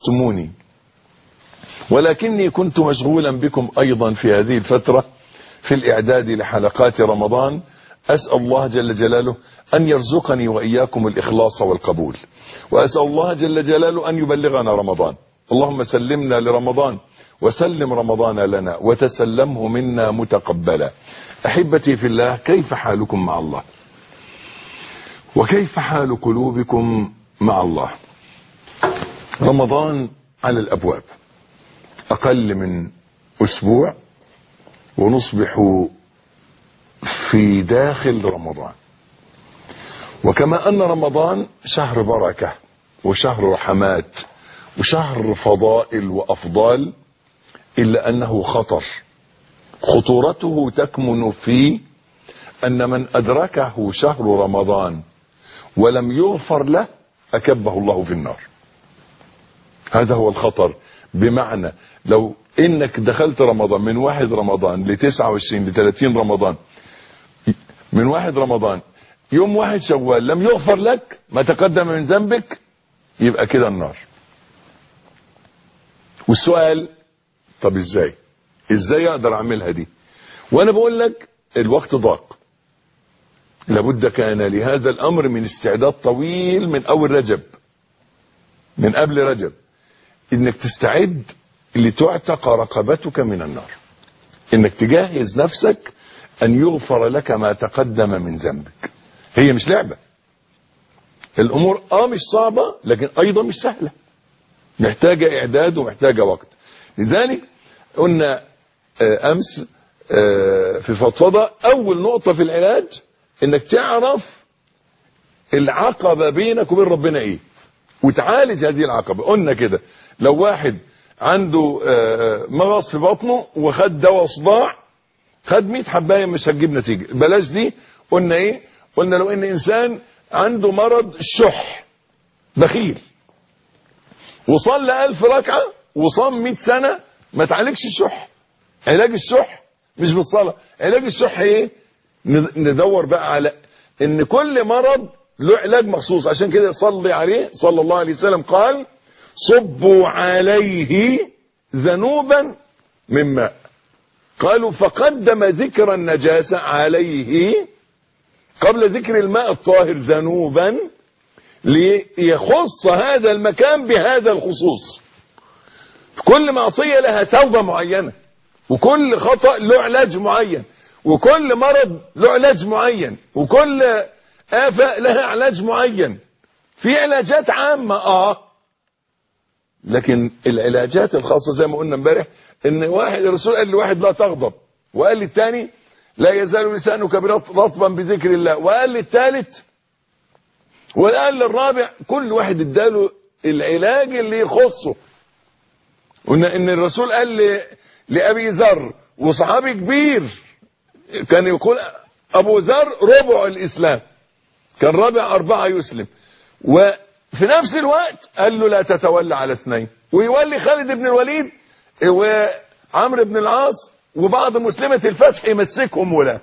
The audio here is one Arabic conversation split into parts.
سموني، ولكني كنت مشغولا بكم أيضا في هذه الفترة في الإعداد لحلقات رمضان. أسأل الله جل جلاله أن يرزقني وإياكم الإخلاص والقبول، وأسأل الله جل جلاله أن يبلغنا رمضان. اللهم سلمنا لرمضان وسلم رمضان لنا وتسلمه منا متقبلا. أحبتي في الله، كيف حالكم مع الله؟ وكيف حال قلوبكم مع الله؟ رمضان على الأبواب، أقل من أسبوع ونصبح في داخل رمضان. وكما أن رمضان شهر بركة وشهر رحمات وشهر فضائل وأفضال، إلا أنه خطر. خطورته تكمن في أن من أدركه شهر رمضان ولم يغفر له أكبه الله في النار. هذا هو الخطر. بمعنى لو إنك دخلت رمضان من 1 رمضان ل29 ل30 رمضان، من 1 رمضان يوم 1 شوال لم يغفر لك ما تقدم من ذنبك، يبقى كده النار. والسؤال، طب ازاي اقدر اعملها دي؟ وانا بقول لك الوقت ضاق، لابد كان لهذا الامر من استعداد طويل من اول رجب، من قبل رجب، انك تستعد لتعتق رقبتك من النار، انك تجهز نفسك ان يغفر لك ما تقدم من ذنبك. هي مش لعبة، الامور مش صعبة لكن ايضا مش سهلة، محتاجة اعداد ومحتاجة وقت. لذلك قلنا امس في فضفضة اول نقطة في العلاج انك تعرف العقبة بينك وبين ربنا ايه وتعالج هذه العقبة. قلنا كده لو واحد عنده مغص في بطنه وخد دواء صداع، خد 100 حباية مش هتجيب نتيجة، بلاش دي. قلنا ايه؟ قلنا لو ان انسان عنده مرض الشح، بخيل، وصلى 1000 ركعة وصام 100 سنة ما تعالجش الشح. علاج الشح مش بالصلاة، علاج الشح ايه؟ ندور بقى على ان كل مرض له علاج مخصوص. عشان كده صلي عليه صلى الله عليه وسلم قال: صبوا عليه ذنوبا من ماء. قالوا فقدم ذكر النجاسة عليه قبل ذكر الماء الطاهر ذنوبا، ليخص هذا المكان بهذا الخصوص. كل معصية لها توبة معينة، وكل خطأ له علاج معين، وكل مرض له علاج معين، وكل آفة لها علاج معين. في علاجات عامة لكن العلاجات الخاصة زي ما قلنا امبارح، ان الرسول قال لواحد لا تغضب، وقال للثاني لا يزال لسانك رطبا بذكر الله، وقال للثالث، وقال للرابع. كل واحد اداله العلاج اللي يخصه. قلنا ان الرسول قال لأبي ذر، وصحابي كبير كان يقول أبو ذر ربع الإسلام، كان رابع 4 يسلم، وفي نفس الوقت قال له لا تتولى على 2، ويولي خالد بن الوليد وعمرو بن العاص وبعض مسلمة الفتح يمسكهم ولا.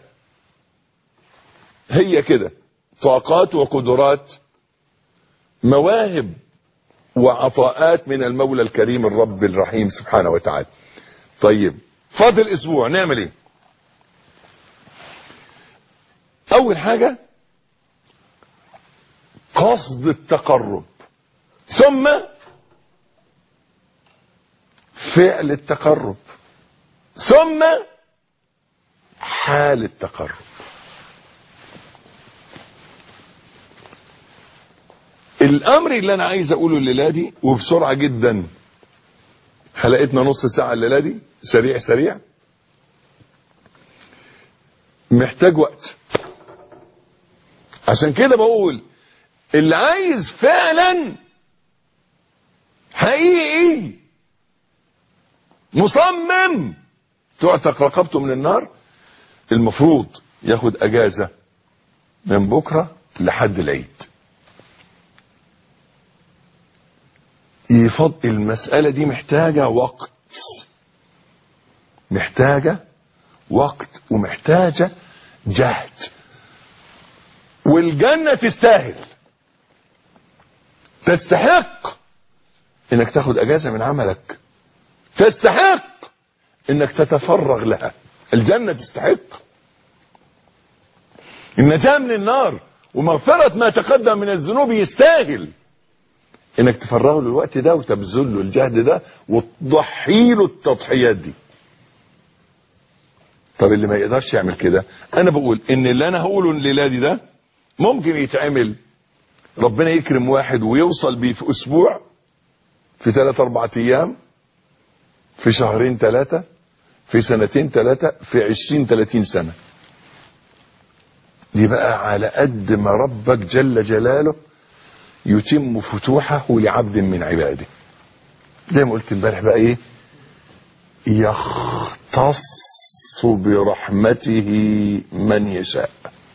هي كده طاقات وقدرات، مواهب وعطاءات من المولى الكريم الرب الرحيم سبحانه وتعالى. طيب فاضل اسبوع نعمل ايه؟ اول حاجة قصد التقرب، ثم فعل التقرب، ثم حال التقرب. الامر اللي انا عايز اقوله الليله دي وبسرعه جدا، حلقتنا نص ساعه الليله دي، سريع سريع، محتاج وقت. عشان كده بقول اللي عايز فعلا حقيقي مصمم تعتق رقبته من النار، المفروض ياخد اجازة من بكرة لحد العيد. المسألة دي محتاجة وقت ومحتاجة جهد، والجنة تستاهل، تستحق انك تاخد اجازة من عملك، تستحق انك تتفرغ لها. الجنة تستحق النجاة من النار ومغفرة ما تقدم من الذنوب، يستاهل انك تفرغه للوقت ده وتبذل له الجهد ده وتضحي له التضحيات دي. طب اللي ما يقدرش يعمل كده، انا بقول ان اللي انا هقوله للادي ده ممكن يتعمل. ربنا يكرم واحد ويوصل بيه في اسبوع، في 3-4 ايام، في 2-3 في 2-3 في 20-30 سنة. دي بقى على قد ما ربك جل جلاله يتم فتوحه لعبد من عباده. زي ما قلت امبارح بقى ايه، يختص برحمته من يشاء،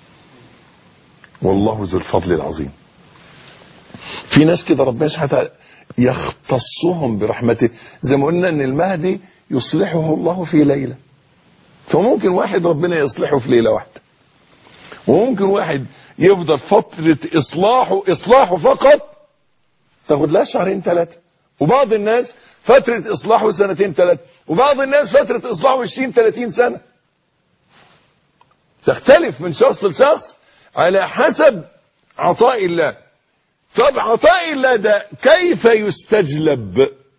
والله ذو الفضل العظيم. في ناس كده ربنا سبحانه وتعالى يختصهم برحمته، زي ما قلنا ان المهدي يصلحه الله في ليلة، فممكن واحد ربنا يصلحه في ليلة واحدة، وممكن واحد يفضل فترة إصلاحه فقط تاخد لها 2-3، وبعض الناس فترة إصلاحه 2-3، وبعض الناس فترة إصلاحه 20-30 سنة. تختلف من شخص لشخص على حسب عطاء الله. طب عطاء الله ده كيف يستجلب؟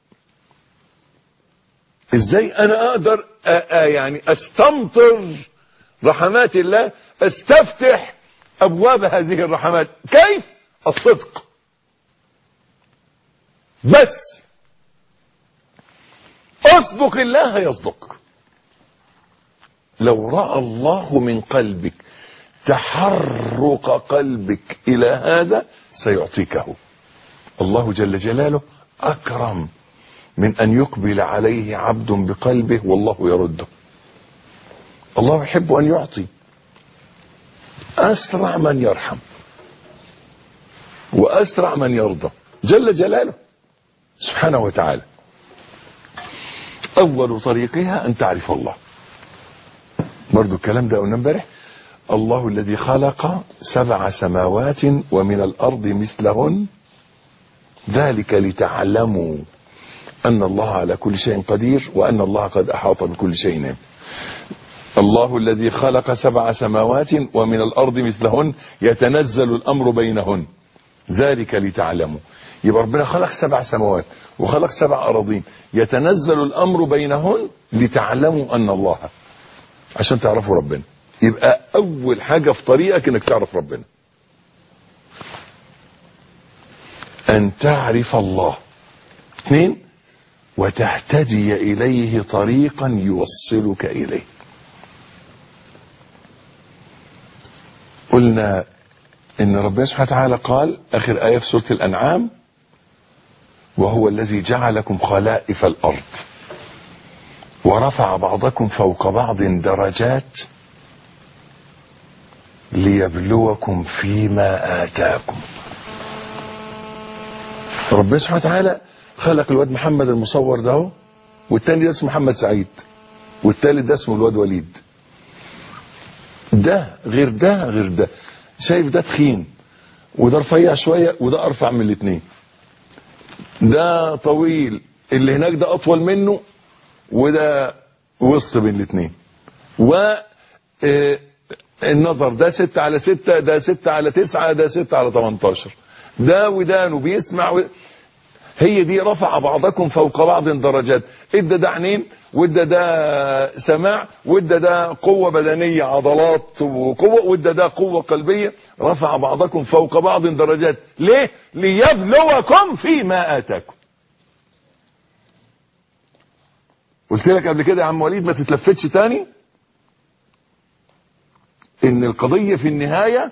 ازاي انا اقدر يعني استمطر رحمات الله، استفتح ابواب هذه الرحمات؟ كيف؟ الصدق بس. اصدق الله يصدق. لو رأى الله من قلبك تحرك قلبك الى هذا سيعطيكه. الله جل جلاله اكرم من ان يقبل عليه عبد بقلبه والله يرده. الله يحب ان يعطي، اسرع من يرحم واسرع من يرضى جل جلاله سبحانه وتعالى. اول طريقها ان تعرف الله. برضو الكلام ده قلنا امبارح. الله الذي خلق 7 سماوات ومن الارض مثلهن ذلك لتعلموا ان الله على كل شيء قدير وان الله قد احاط بكل شيء علما. الله الذي خلق 7 سماوات ومن الارض مثلهن يتنزل الامر بينهن ذلك لتعلموا. يبقى ربنا خلق 7 سماوات وخلق 7 اراضين، يتنزل الامر بينهن لتعلموا ان الله، عشان تعرفوا ربنا. يبقى اول حاجة في طريقك انك تعرف ربنا، ان تعرف الله. 2 وتهتدي اليه طريقا يوصلك اليه. قلنا ان ربنا سبحانه وتعالى قال اخر آية في سورة الانعام: وهو الذي جعلكم خلائف الارض ورفع بعضكم فوق بعض درجات ليبلوكم فيما آتاكم. ربنا سبحانه وتعالى خلق الواد محمد المصور ده، والتاني ده اسمه محمد سعيد، والتالت ده اسمه الواد وليد. ده غير ده غير ده. شايف ده تخين وده رفيع شوية وده ارفع من الاثنين. ده طويل، اللي هناك ده اطول منه، وده وسط بين الاثنين. النظر ده 6/6، ده 6/9، ده 6/18. ده ودانه بيسمع هي دي رفع بعضكم فوق بعض درجات. ادى ده عينين، وادى ده سماع، وادى ده قوة بدنية عضلات وقوة، وادى ده قوة قلبية. رفع بعضكم فوق بعض درجات. ليه؟ ليبلوكم فيما آتاكم. قلت لك قبل كده يا عم وليد، ما تتلفتش تاني، ان القضية في النهاية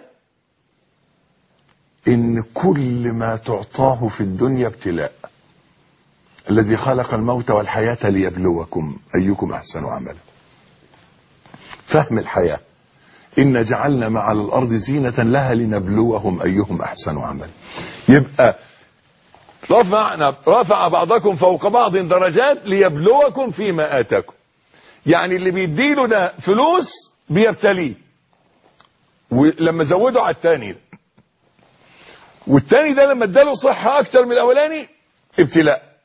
ان كل ما تعطاه في الدنيا ابتلاء. الذي خلق الموت والحياة ليبلوكم ايكم احسن عملا. فهم الحياة: إن جعلنا ما على الارض زينة لها لنبلوهم ايهم احسن عملا. يبقى رفع بعضكم فوق بعض درجات ليبلوكم فيما آتاكم. يعني اللي بيديله ده فلوس بيبتليه، ولما زوده على التاني ده، والتاني ده لما اداله صحة اكتر من الاولاني ابتلاء.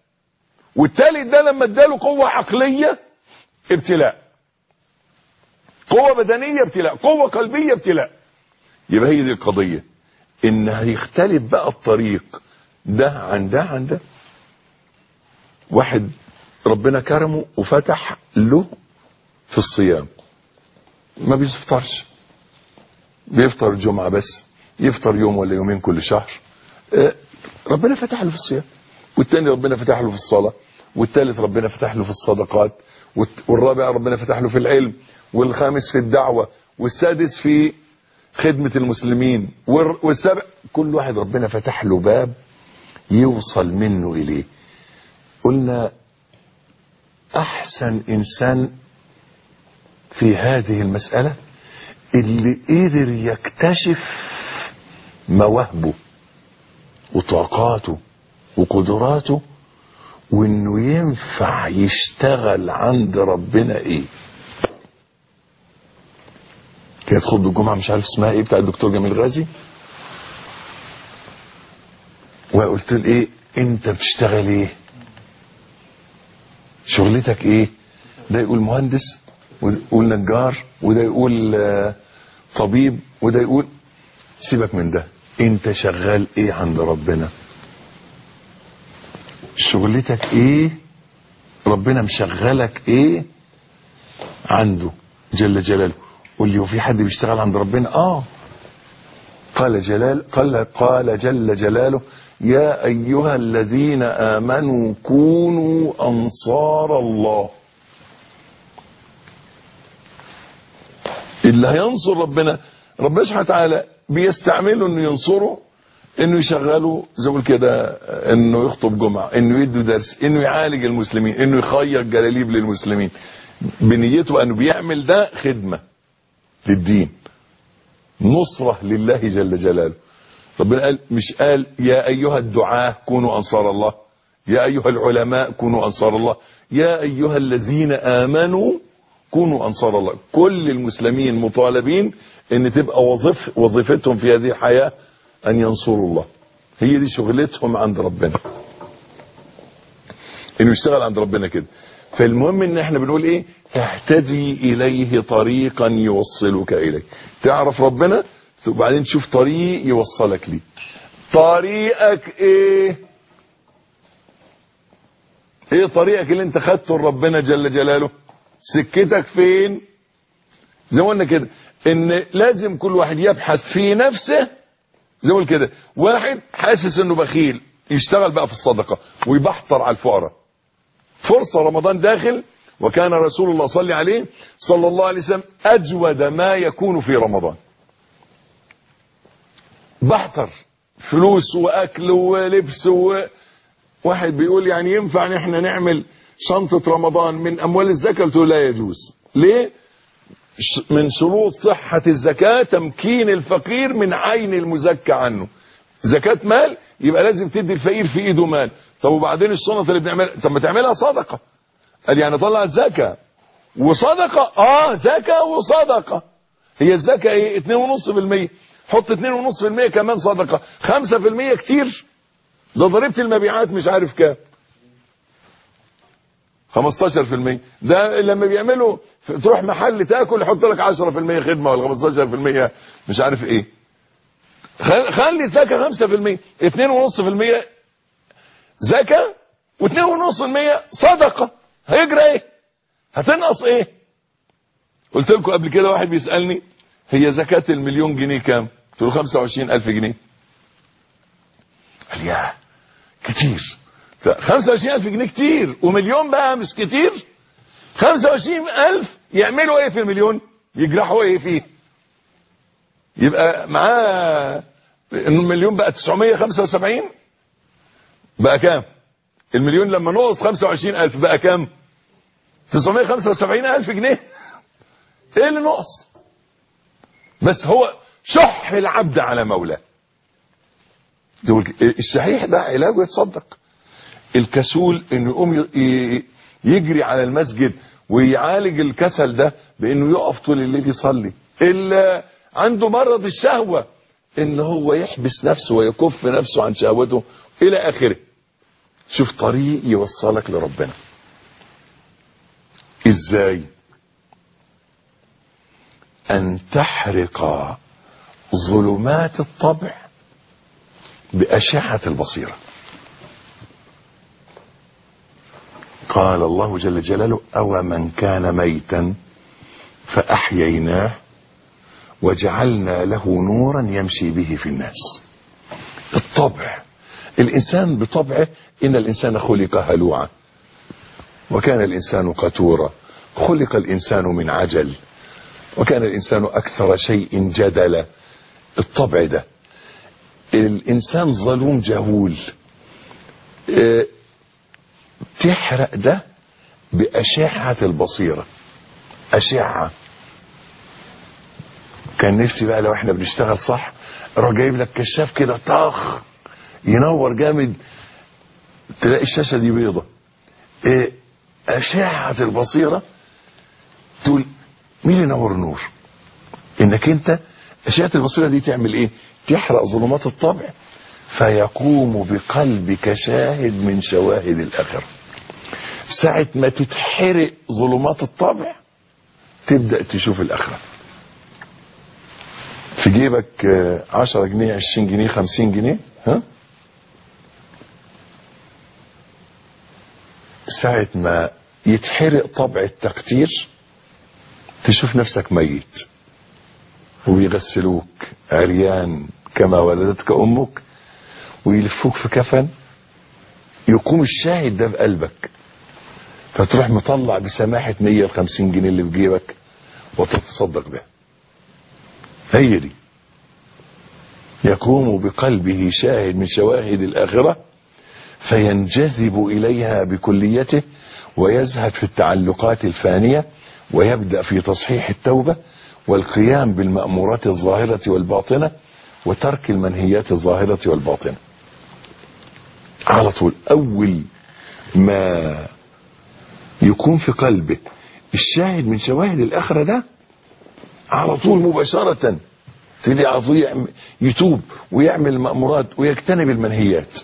والتالت ده لما اداله قوة عقلية ابتلاء، قوة بدنية ابتلاء، قوة قلبية ابتلاء. يبقى هي دي القضية، ان هيختلف بقى الطريق ده عن ده عن ده. واحد ربنا كرمه وفتح له في الصيام، ما بيفطرش، بيفطر الجمعة بس، يفطر يوم ولا يومين كل شهر، ربنا فتح له في الصيام. والتاني ربنا فتح له في الصلاة، والتالت ربنا فتح له في الصدقات، والرابع ربنا فتح له في العلم، والخامس في الدعوة، والسادس في خدمة المسلمين، والسابع كل واحد ربنا فتح له باب يوصل منه إليه. قلنا أحسن إنسان في هذه المسألة اللي قدر يكتشف مواهبه وطاقاته وقدراته، وانه ينفع يشتغل عند ربنا ايه. كانت خطبة الجمعة مش عارف اسمها ايه بتاع الدكتور جميل غازي، وقلت له ايه انت بتشتغل ايه، شغلتك ايه؟ ده يقول مهندس، وده يقول نجار، وده يقول طبيب، وده يقول. سيبك من ده، انت شغال ايه عند ربنا؟ شغلتك ايه؟ ربنا مشغلك ايه عنده جل جلاله؟ قول لي وفي حد بيشتغل عند ربنا؟ قال جل جلاله يا ايها الذين امنوا كونوا انصار الله. اللي هينصر ربنا سبحانه وتعالى بيستعمله انه ينصره، انه يشغله زي ما كده، انه يخطب جمعة، انه يدي درس، انه يعالج المسلمين، انه يخير جلاليب للمسلمين، بنيته انه بيعمل ده خدمة للدين، نصرة لله جل جلاله. ربنا قال، مش قال يا ايها الدعاة كونوا انصار الله، يا ايها العلماء كونوا انصار الله، يا ايها الذين امنوا كونوا انصار الله. كل المسلمين مطالبين ان تبقى وظيفتهم في هذه الحياة ان ينصروا الله، هي دي شغلتهم عند ربنا، انه يشتغل عند ربنا كده. فالمهم ان احنا بنقول ايه؟ تهتدي اليه طريقا يوصلك اليه، تعرف ربنا وبعدين تشوف طريق يوصلك ليه. طريقك ايه؟ ايه طريقك اللي انت خدته لربنا جل جلاله؟ سكتك فين؟ زي ما قلنا كده ان لازم كل واحد يبحث في نفسه، زي ما قلنا كده، واحد حاسس انه بخيل يشتغل بقى في الصدقة ويبحتر على الفقراء. فرصة رمضان داخل، وكان رسول الله صلى الله عليه وسلم اجود ما يكون في رمضان. بحتر فلوس واكل ولبس واحد بيقول يعني ينفع ان احنا نعمل شنطة رمضان من اموال الزكاة؟ قلت له لا يجوز. ليه؟ من شروط صحة الزكاة تمكين الفقير من عين المزكى عنه. زكاة مال يبقى لازم تدي الفقير في ايده مال. طب وبعدين الشنط اللي بنعملها، طب ما تعملها صدقة. قال يعني طلع الزكاة وصدقة. زكاة وصدقة. هي الزكاة ايه؟ 2.5%. حط 2.5% كمان صدقة. 5% كتير، ده ضريبة المبيعات مش عارف كام، 15%. ده لما بيعملوا تروح محل تاكل يحط لك 10% خدمة ولا 15% مش عارف ايه. خلي الزكاة 5%، 2.5% زكاة و2.5% صدقة. هيجرى ايه؟ هتنقص ايه؟ قلت لكم قبل كده واحد بيسألني هي زكاة المليون جنيه كام؟ قلت له 25,000 جنيه. قال يا كتير. 25,000 جنيه كتير، ومليون بقى مش كتير. 25,000 يعملوا ايه في المليون؟ يجرحوا ايه فيه؟ يبقى معاه المليون بقى 975. بقى كام؟ المليون لما نقص 25,000 بقى كام؟ 975,000 جنيه. ايه اللي نقص؟ بس هو شح العبد على مولاه. الشحيح ده علاجه يتصدق. الكسول انه يقوم يجري على المسجد ويعالج الكسل ده بانه يقف طول الليل يصلي. اللي عنده مرض الشهوة ان هو يحبس نفسه ويكف نفسه عن شهوته الى اخره. شوف طريق يوصلك لربنا. ازاي؟ ان تحرق ظلمات الطبع بأشعة البصيرة. قال الله جل جلاله: أو من كان ميتا فأحييناه وجعلنا له نورا يمشي به في الناس. الطبع، الإنسان بطبعه إن الإنسان خلق هلوعا وكان الإنسان قتورا، خلق الإنسان من عجل وكان الإنسان أكثر شيء جدلا. الطبع ده الإنسان ظلوم جهول. تحرق ده بأشعة البصيرة. أشعة. كان نفسي بقى لو احنا بنشتغل صح اروح جايب لك كشاف كده طاخ ينور جامد، تلاقي الشاشة دي بيضة. أشعة البصيرة تقول مين اللي نور النور؟ انك انت أشعة البصيرة دي تعمل ايه؟ تحرق ظلمات الطبع فيقوم بقلبك شاهد من شواهد الآخرة. ساعة ما تتحرق ظلمات الطبع تبدأ تشوف الآخرة. في جيبك 10 جنيه 20 جنيه 50 جنيه، ها؟ ساعة ما يتحرق طبع التقتير تشوف نفسك ميت ويغسلوك عريان كما ولدتك أمك ويلفوك في كفن، يقوم الشاهد ده بقلبك فتروح مطلع بسماحة 150 جنيه اللي في جيبك وتتصدق بها. هي دي. يقوم بقلبه شاهد من شواهد الآخرة فينجذب إليها بكليته ويزهد في التعلقات الفانية ويبدأ في تصحيح التوبة والقيام بالمأمورات الظاهرة والباطنة وترك المنهيات الظاهرة والباطنة. على طول أول ما يكون في قلبه الشاهد من شواهد الآخرة ده على طول مباشرة تلاقي على طول يتوب ويعمل المأمورات ويجتنب المنهيات.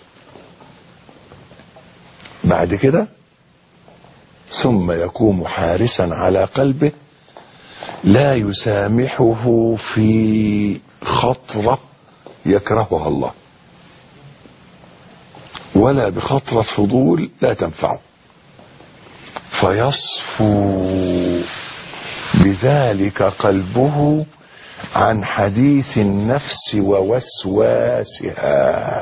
بعد كده ثم يقوم حارسا على قلبه لا يسامحه في خطرة يكرهها الله ولا بخطرة فضول لا تنفعه، فيصفو بذلك قلبه عن حديث النفس ووسواسها.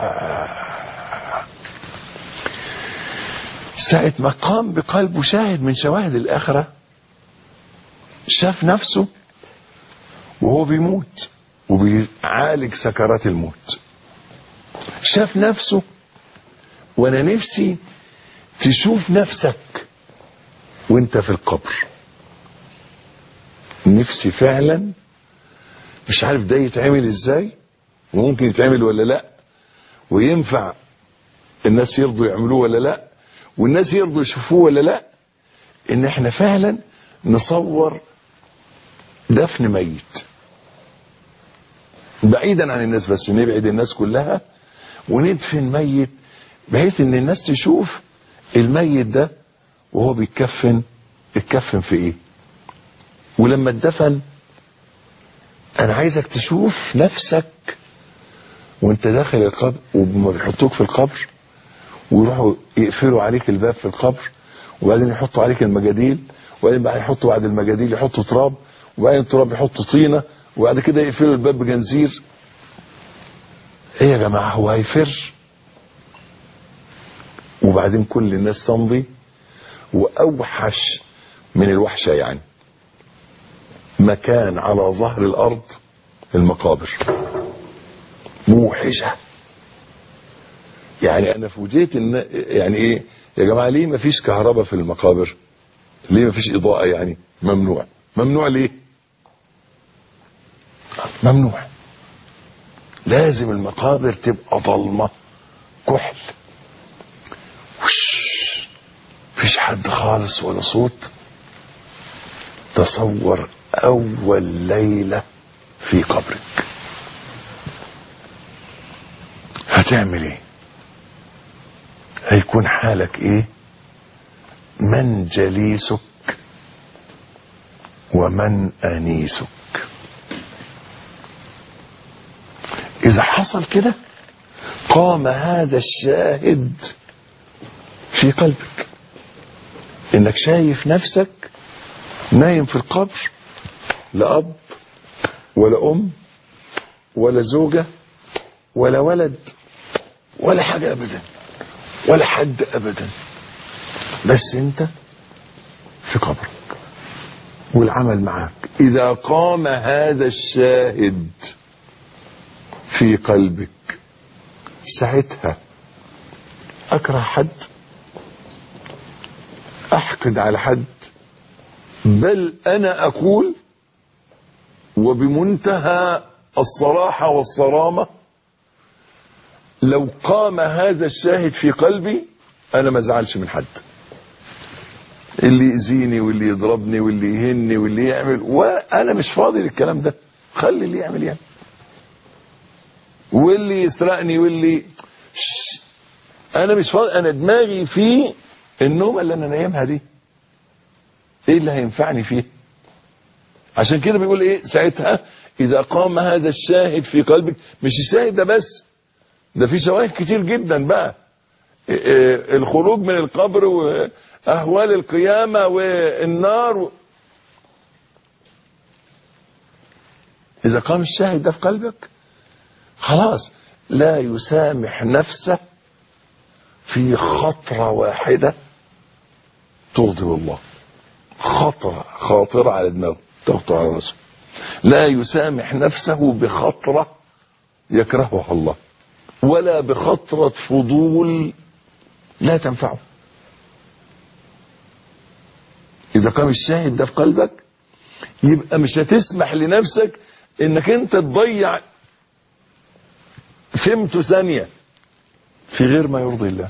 ساعة ما قام بقلبه شاهد من شواهد الآخرة شاف نفسه وهو بيموت وبيعالج سكرات الموت، شاف نفسه. وانا نفسي تشوف نفسك وانت في القبر. نفسي فعلا، مش عارف ده يتعمل ازاي وممكن يتعمل ولا لا، وينفع الناس يرضوا يعملوه ولا لا، والناس يرضوا يشوفوه ولا لا، ان احنا فعلا نصور دفن ميت بعيدا عن الناس، بس نبعد الناس كلها وندفن ميت بحيث ان الناس تشوف الميت ده وهو بيتكفن في ايه. ولما اتدفن انا عايزك تشوف نفسك وانت داخل القبر وما بيحطوك في القبر ويروحوا يقفلوا عليك الباب في القبر وبعدين يحطوا عليك المجاديل وبعدين يحطوا بعد المجاديل يحطوا تراب وبعدين التراب يحطوا طينة وبعد كده يقفلوا الباب بجنزير. ايه يا جماعة، هو هيفر؟ وبعدين كل الناس تمضي. واوحش من الوحشة يعني مكان على ظهر الارض المقابر، موحشة. يعني انا فوجئت ان يعني ايه يا جماعة، ليه ما فيش كهرباء في المقابر؟ ليه ما فيش اضاءة؟ يعني ممنوع ليه؟ ممنوع. لازم المقابر تبقى ضلمة كحل، مفيش حد خالص ولا صوت. تصور اول ليلة في قبرك هتعمل ايه؟ هيكون حالك ايه؟ من جليسك ومن انيسك. اذا حصل كده قام هذا الشاهد في قلبك، انك شايف نفسك نايم في القبر، لا اب ولا ام ولا زوجة ولا ولد ولا حاجة ابدا ولا حد ابدا، بس انت في قبرك والعمل معك. اذا قام هذا الشاهد في قلبك ساعتها اكره حد، احقد على حد، بل انا اقول وبمنتهى الصراحة والصرامة لو قام هذا الشاهد في قلبي انا ما ازعلش من حد، اللي يأذيني واللي يضربني واللي يهني واللي يعمل، وانا مش فاضي للكلام ده، خلي اللي يعمل يعني، واللي يسرقني واللي انا مش فاضي، انا دماغي في النوم اللي انا نايمها دي ايه اللي هينفعني فيه. عشان كده بيقول ايه ساعتها اذا قام هذا الشاهد في قلبك. مش الشاهد ده بس، ده في شواهد كتير جدا بقى، الخروج من القبر واهوال القيامة والنار اذا قام الشاهد ده في قلبك خلاص لا يسامح نفسه في خطرة واحدة تغضب الله، خاطرة على دماغه تخطر على راسه، لا يسامح نفسه بخطرة يكرهها الله ولا بخطرة فضول لا تنفعه. إذا قام الشاهد ده في قلبك يبقى مش هتسمح لنفسك انك انت تضيع فهمته ثانية في غير ما يرضي الله،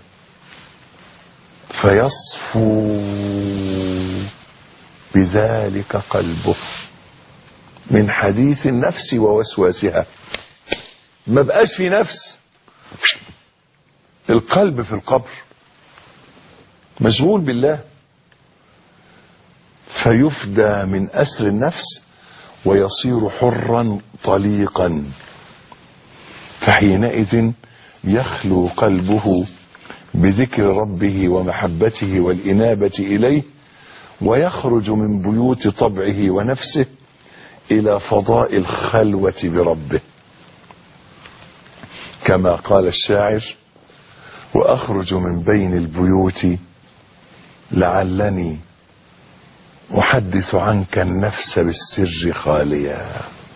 فيصفو بذلك قلبه من حديث النفس ووسواسها. ما بقاش في نفس، القلب في القبر مشغول بالله، فيفدى من أسر النفس ويصير حرا طليقا، فحينئذ يخلو قلبه بذكر ربه ومحبته والإنابة إليه، ويخرج من بيوت طبعه ونفسه إلى فضاء الخلوة بربه، كما قال الشاعر: وأخرج من بين البيوت لعلني أحدث عنك النفس بالسر خاليا.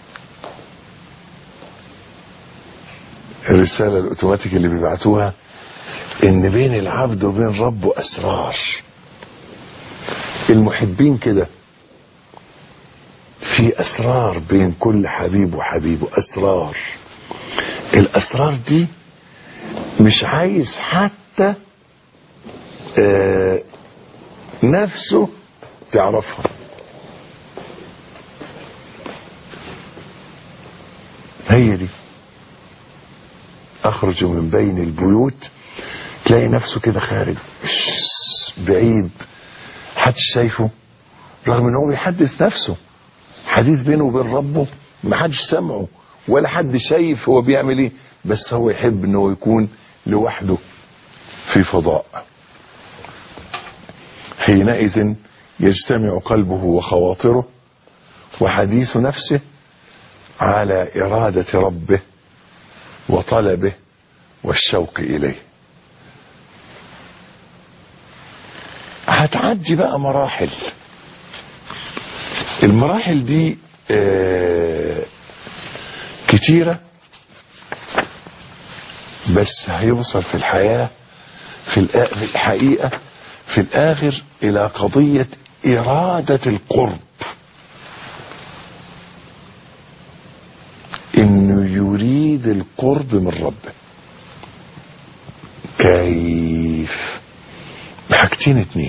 الرسالة الأوتوماتيك اللي بيبعتوها إن بين العبد وبين ربه أسرار. المحبين كده في أسرار بين كل حبيب وحبيبه، أسرار. الأسرار دي مش عايز حتى نفسه تعرفها. هي دي أخرج من بين البيوت، تلاقي نفسه كده خارج بعيد محدش شايفه، رغم انه بيحدث نفسه حديث بينه وبين ربه، محدش سمعه ولا حد شايف هو بيعمل ايه، بس هو يحب انه يكون لوحده في فضاء. حينئذ يجتمع قلبه وخواطره وحديث نفسه على إرادة ربه وطلبه والشوق إليه. هتعدي بقى مراحل، المراحل دي كتيرة، بس هيوصل في الحياة في الحقيقة في الآخر إلى قضية إرادة القرب، إنه يريد القرب من ربه. كيف؟ بحاجتين اتنين: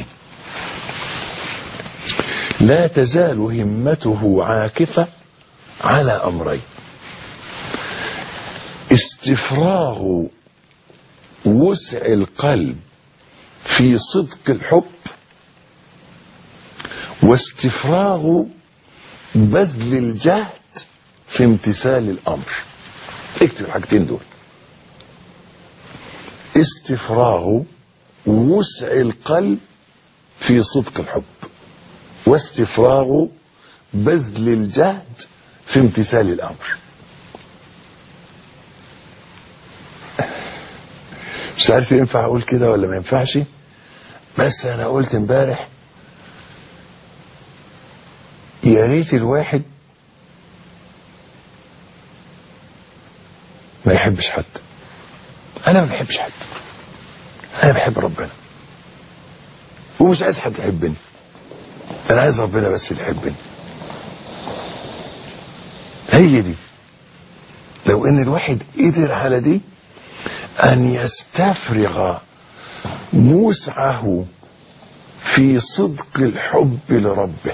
لا تزال همته عاكفة على أمرين: استفراغ وسع القلب في صدق الحب واستفراغ بذل الجهد في امتثال الأمر. اكتب الحاجتين دول: استفراغ وسع القلب في صدق الحب، واستفراغ بذل الجهد في امتثال الأمر. مش عارف ينفع اقول كده ولا ما ينفعش، بس انا قلت امبارح يا ريت الواحد ما يحبش حد. انا ما بحبش حد، انا بحب ربنا ومش عايز حد يحبني، انا عايز ربنا بس اللي يحبني. هي دي. لو ان الواحد قدر على دي، ان يستفرغ وسعه في صدق الحب لربه،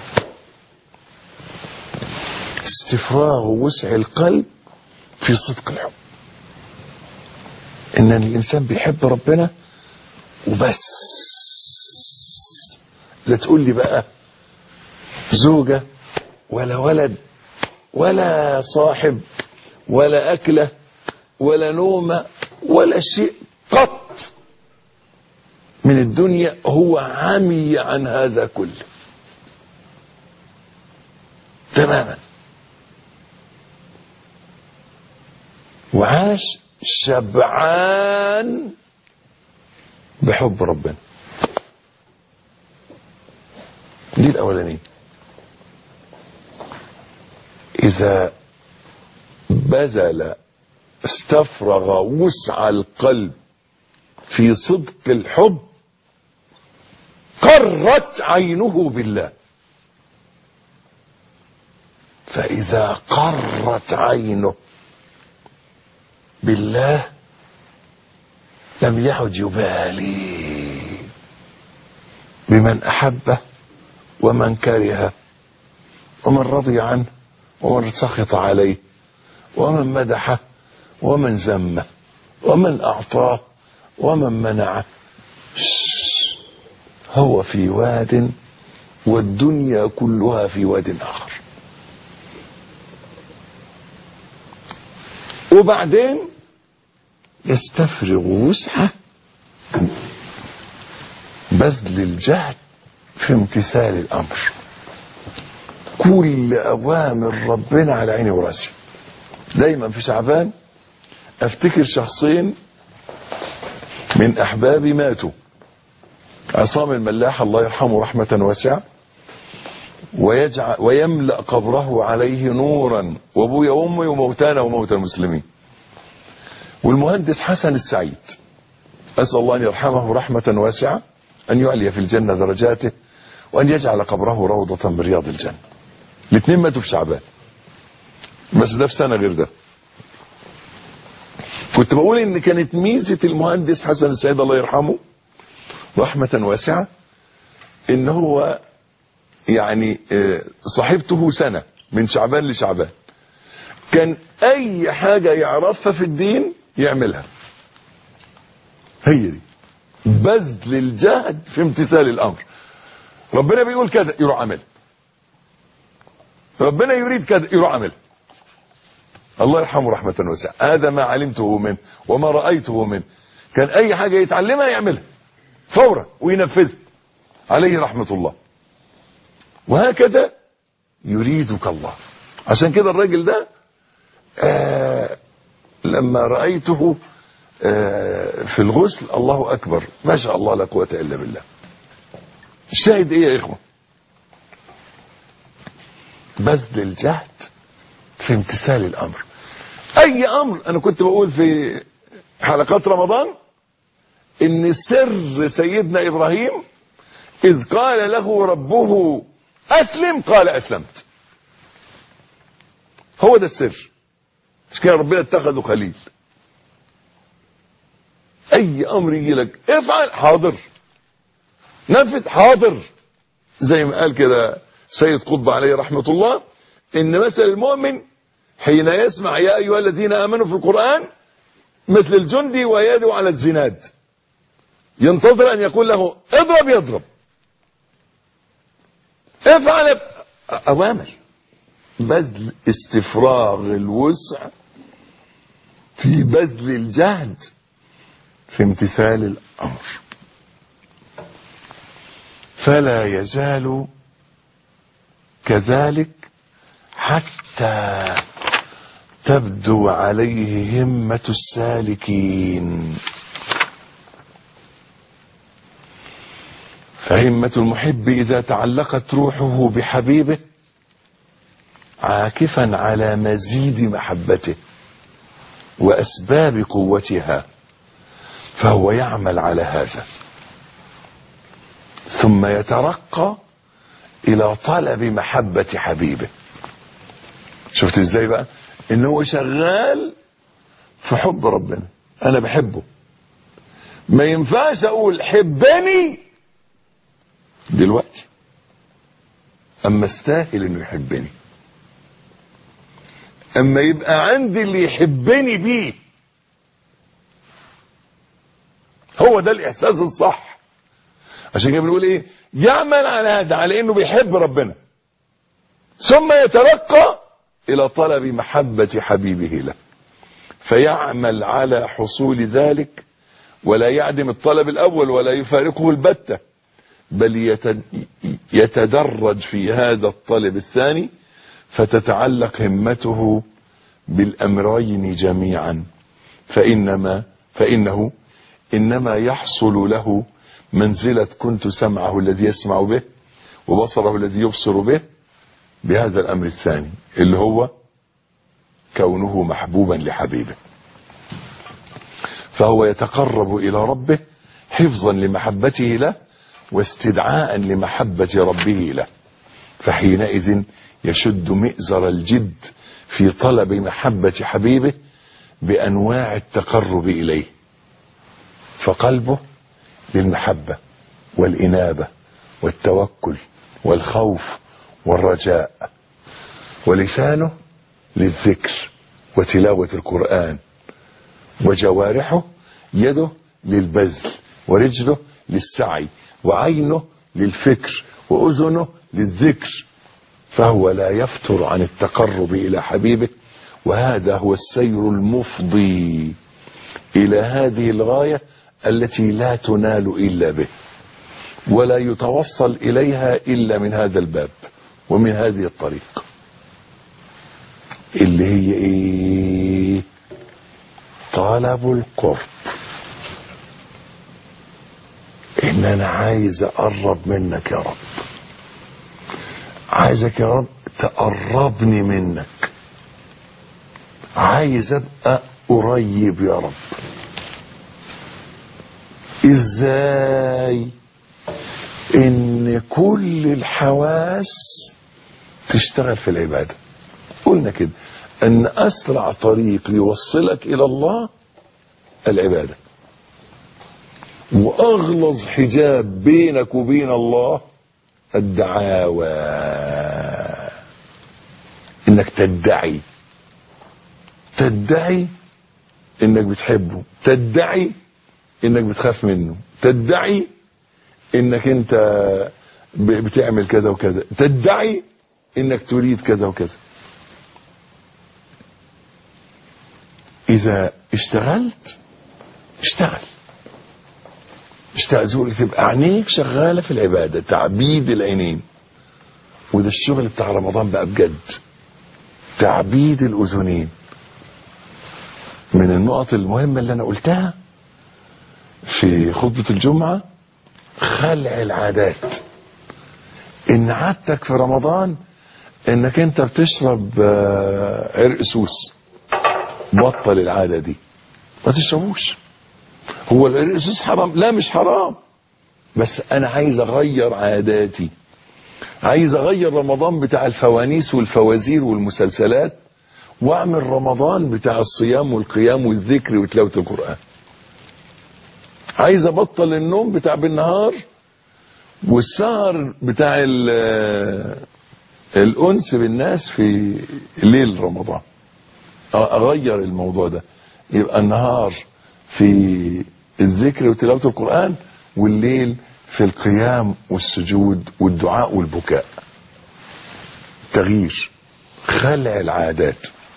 استفراغ وسع القلب في صدق الحب، ان الانسان بيحب ربنا وبس. لا تقول لي بقى زوجة ولا ولد ولا صاحب ولا أكلة ولا نومة ولا شيء قط من الدنيا، هو عمي عن هذا كله تماما، وعاش شبعان بحب ربنا. دي الأولانية. إذا بذل استفرغ وسع القلب في صدق الحب قرت عينه بالله، فإذا قرت عينه بالله لم يعد يبالي بمن أحبه ومن كرهه ومن رضي عنه ومن سخط عليه ومن مدحه ومن ذمه ومن أعطاه ومن منعه. هو في واد والدنيا كلها في واد آخر. وبعدين يستفرغ وسعه بذل الجهد في امتثال الأمر. كل أوامر ربنا على عيني وراسي. دايما في شعبان افتكر شخصين من أحبابي ماتوا: عصام الملاح الله يرحمه رحمة واسعة ويملأ قبره عليه نورا، وابويا وامي وموتانا وموتى المسلمين. والمهندس حسن السعيد أسأل الله أن يرحمه رحمة واسعة، أن يعلي في الجنة درجاته، وأن يجعل قبره روضة من رياض الجنة. الاثنين ماتوا في شعبان، بس ده في سنة غير ده. كنت بقول ان كانت ميزة المهندس حسن السعيد الله يرحمه رحمة واسعة ان هو يعني صاحبته سنة من شعبان لشعبان، كان اي حاجة يعرفها في الدين يعملها. هي دي بذل الجهد في امتثال الامر. ربنا بيقول كذا يروح عمل، ربنا يريد كذا يروح عمل. الله يرحمه رحمة واسعة. هذا ما علمته منه وما رأيته منه. كان اي حاجة يتعلمها يعملها فورا وينفذها عليه رحمة الله. وهكذا يريدك الله. عشان كده الراجل ده لما رأيته في الغسل الله أكبر ما شاء الله لا قوة إلا بالله. الشاهد ايه يا إخوة؟ بذل الجهد في امتثال الأمر. أي أمر. أنا كنت بقول في حلقات رمضان إن سر سيدنا إبراهيم إذ قال له ربه أسلم قال أسلمت. هو ده السر. مش كده ربنا اتخذه خليل. أي أمر يجي لك افعل حاضر، نفذ حاضر. زي ما قال كده سيد قطب عليه رحمة الله إن مثل المؤمن حين يسمع يا أيها الذين آمنوا في القرآن مثل الجندي ويده على الزناد. ينتظر ان يقول له اضرب يضرب، افعل اوامر، بذل استفراغ الوسع في بذل الجهد في امتثال الامر. فلا يزال كذلك حتى تبدو عليه همة السالكين. فهمة المحب إذا تعلقت روحه بحبيبه عاكفا على مزيد محبته وأسباب قوتها، فهو يعمل على هذا، ثم يترقى إلى طلب محبة حبيبه. شفت ازاي بقى؟ إنه هو شغال في حب ربنا، أنا بحبه، ما ينفعش أقول حبني دلوقتي أما استاهل إنه يحبني، أما يبقى عندي اللي يحبني بيه. هو ده الإحساس الصح. عشان كده بنقول إيه؟ يعمل على هذا، على إنه بيحب ربنا، ثم يترقى إلى طلب محبة حبيبه له، فيعمل على حصول ذلك، ولا يعدم الطلب الأول ولا يفارقه البتة، بل يتدرج في هذا الطلب الثاني، فتتعلق همته بالأمرين جميعا، فإنه إنما يحصل له منزلة كنت سمعه الذي يسمع به وبصره الذي يبصر به بهذا الأمر الثاني، اللي هو كونه محبوبا لحبيبه. فهو يتقرب إلى ربه حفظا لمحبته له واستدعاء لمحبة ربه له، فحينئذ يشد مئزر الجد في طلب محبة حبيبه بأنواع التقرب إليه، فقلبه للمحبة والإنابة والتوكل والخوف والرجاء، ولسانه للذكر وتلاوة القرآن، وجوارحه يده للبذل ورجله للسعي وعينه للفكر وأذنه للذكر، فهو لا يفتر عن التقرب إلى حبيبه. وهذا هو السير المفضي إلى هذه الغاية التي لا تنال إلا به، ولا يتوصل إليها إلا من هذا الباب ومن هذه الطريق، اللي هي إيه؟ طلب القرب. إن أنا عايز أقرب منك يا رب، عايزك يا رب تقربني منك، عايز أبقى قريب يا رب. إزاي؟ إن كل الحواس تشتغل في العبادة. قلنا كده أن أسرع طريق يوصلك إلى الله العبادة، وأغلظ حجاب بينك وبين الله الدعاوى، إنك تدعي إنك بتحبه، تدعي إنك بتخاف منه، تدعي إنك أنت بتعمل كذا وكذا، تدعي إنك تريد كذا وكذا. إذا اشتغلت اشتغل زول، تبقى عينيك شغالة في العبادة، تعبيد العينين، وده الشغل بتاع رمضان بقى بجد، تعبيد الأذنين. من النقط المهمة اللي أنا قلتها في خطبة الجمعة خلع العادات. إن عادتك في رمضان إنك أنت بتشرب عرق سوس، بطل العادة دي، ما تشربوش. هو العرق سوس حرام؟ لا مش حرام، بس أنا عايز أغير عاداتي، عايز أغير رمضان بتاع الفوانيس والفوازير والمسلسلات، واعمل رمضان بتاع الصيام والقيام والذكر وتلاوة القرآن. عايز أبطل النوم بتاع بالنهار والسهر بتاع الأنس بالناس في ليل رمضان. أغير الموضوع ده، يبقى النهار في الذكر وتلاوة القرآن، والليل في القيام والسجود والدعاء والبكاء. تغيير، خلع العادات.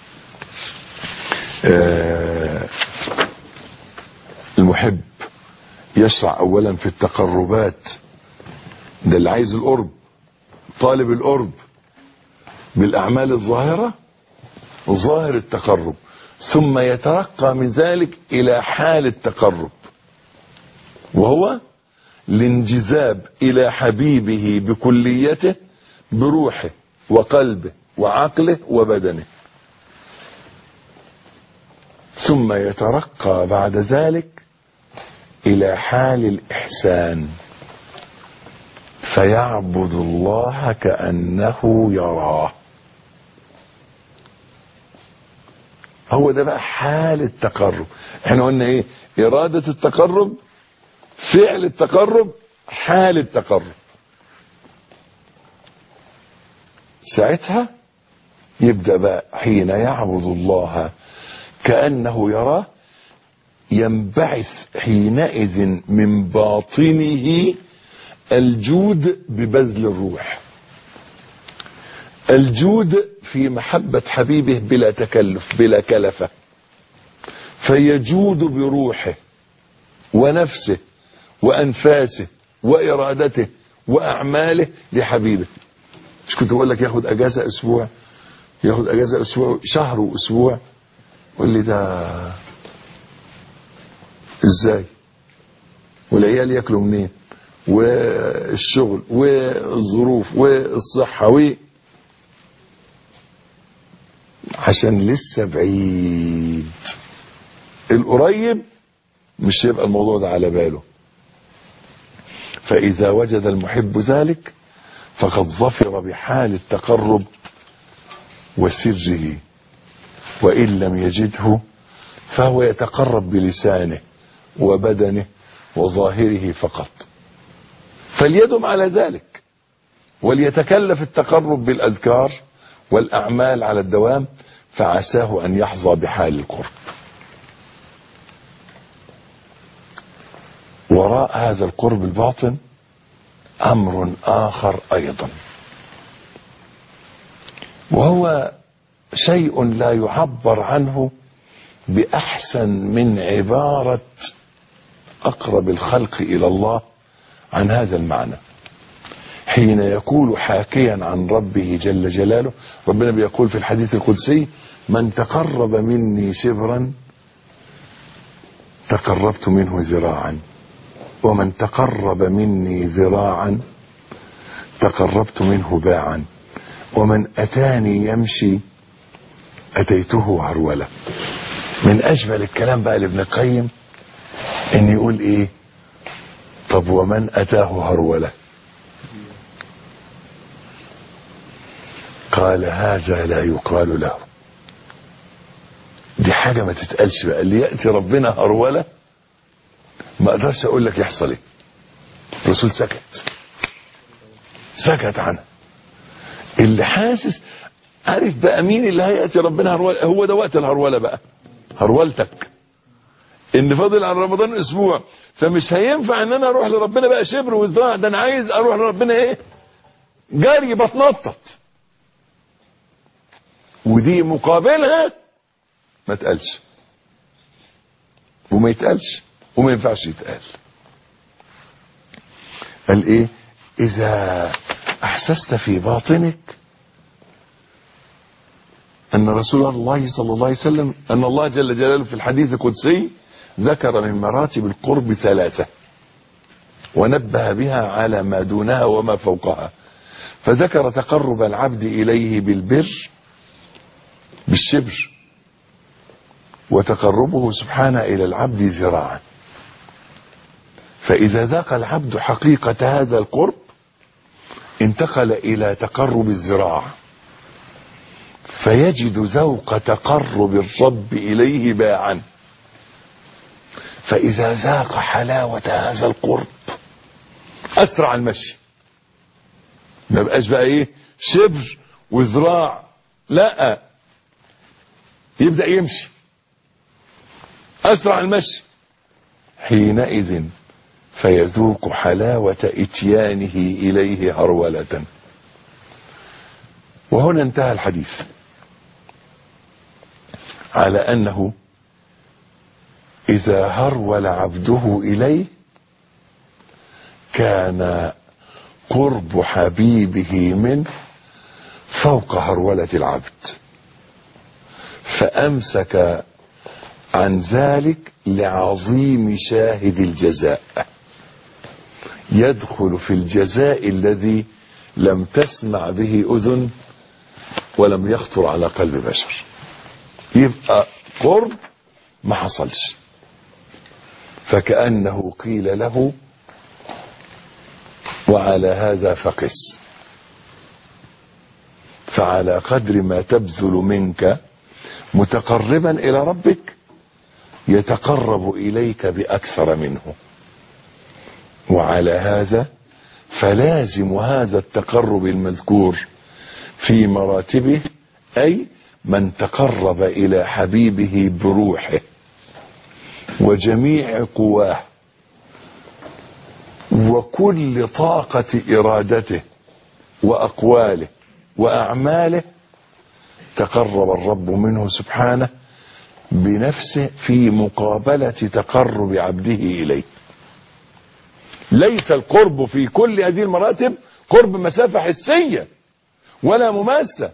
المحب يشرع اولا في التقربات، ده اللي عايز القرب، طالب القرب بالاعمال الظاهرة، ظاهر التقرب، ثم يترقى من ذلك الى حال التقرب، وهو الانجذاب الى حبيبه بكليته بروحه وقلبه وعقله وبدنه، ثم يترقى بعد ذلك الى حال الاحسان، فيعبد الله كأنه يراه. هو ده بقى حال التقرب. احنا قلنا ايه؟ ارادة التقرب، فعل التقرب، حال التقرب. ساعتها يبدأ بقى حين يعبد الله كأنه يراه، ينبعث حينئذ من باطنه الجود ببذل الروح، الجود في محبة حبيبه بلا تكلف بلا كلفة، فيجود بروحه ونفسه وأنفاسه وإرادته وأعماله لحبيبه. مش كنت بقول لك ياخد أجازة أسبوع، ياخد أجازة أسبوع، شهر وأسبوع، قول لي ده إزاي؟ والعيال ياكلوا منين؟ والشغل والظروف والصحة عشان لسه بعيد. القريب مش يبقى الموضوع ده على باله. فإذا وجد المحب ذلك فقد ظفر بحال التقرب وسره، وإن لم يجده فهو يتقرب بلسانه وبدنه وظاهره فقط. فليدم على ذلك، وليتكلف التقرب بالأذكار والأعمال على الدوام، فعساه أن يحظى بحال القرب. وراء هذا القرب الباطن أمر آخر أيضا، وهو شيء لا يعبر عنه بأحسن من عبارة أقرب الخلق إلى الله عن هذا المعنى. حين يقول حاكيا عن ربه جل جلاله، ربنا بيقول في الحديث القدسي: من تقرب مني شبرا تقربت منه ذراعا، ومن تقرب مني ذراعا تقربت منه باعا، ومن أتاني يمشي أتيته هرولة. من أجمل الكلام بقى لابن القيم إن يقول إيه؟ طب ومن أتاه هرولة؟ قال: هذا لا يقال له. دي حاجة ما تتقالش بقى. اللي يأتي ربنا هرولة ما اقدرش اقول لك يحصل ايه. الرسول سكت عنه. اللي حاسس عارف بقى مين اللي هيأتي ربنا هرولة. هو ده وقت الهرولة بقى، هرولتك ان فاضل عن رمضان اسبوع، فمش هينفع ان انا اروح لربنا بقى شبر وذراع، ده انا عايز اروح لربنا ايه؟ جري بتنطط. ودي مقابلها ما تقالش وما يتقالش وما ينفعش يتقال. قال ايه؟ اذا احسست في باطنك ان رسول الله صلى الله عليه وسلم، ان الله جل جلاله في الحديث القدسي ذكر من مراتب القرب 3 ونبه بها على ما دونها وما فوقها، فذكر تقرب العبد اليه بالبر بالشبر، وتقربه سبحانه الى العبد ذراعا. فاذا ذاق العبد حقيقة هذا القرب انتقل الى تقرب الذراع، فيجد ذوق تقرب الرب اليه باعا. فاذا ذاق حلاوة هذا القرب اسرع المشي، ما بقاش بقى ايه شبر وذراع، لا، يبدأ يمشي اسرع المشي. حينئذ فيذوق حلاوة إتيانه إليه هرولة. وهنا انتهى الحديث على أنه إذا هرول عبده إليه كان قرب حبيبه منه فوق هرولة العبد، فأمسك عن ذلك لعظيم شاهد الجزاء، يدخل في الجزاء الذي لم تسمع به أذن ولم يخطر على قلب بشر. يبقى قرب ما حصلش، فكأنه قيل له وعلى هذا فقس، فعلى قدر ما تبذل منك متقربا إلى ربك يتقرب إليك بأكثر منه، وعلى هذا فلازم هذا التقرب المذكور في مراتبه، أي من تقرب إلى حبيبه بروحه وجميع قواه وكل طاقة إرادته وأقواله وأعماله، تقرب الرب منه سبحانه بنفسه في مقابلة تقرب عبده إليه. ليس القرب في كل هذه المراتب قرب مسافة حسية ولا مماسة،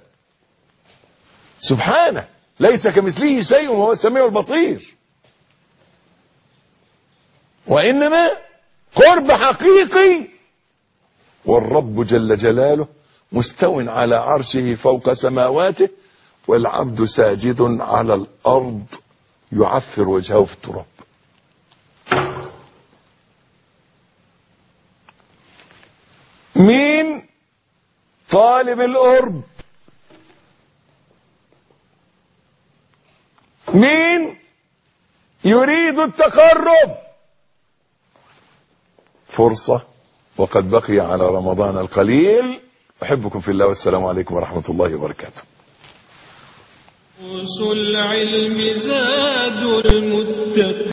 سبحانه ليس كمثله شيء وهو السميع البصير، وإنما قرب حقيقي، والرب جل جلاله مستو على عرشه فوق سماواته والعبد ساجد على الأرض يعفر وجهه في التراب. مين طالب القرب؟ مين يريد التقرب؟ فرصة وقد بقي على رمضان القليل. أحبكم في الله والسلام عليكم ورحمة الله وبركاته. دروس العلم زاد المتقين.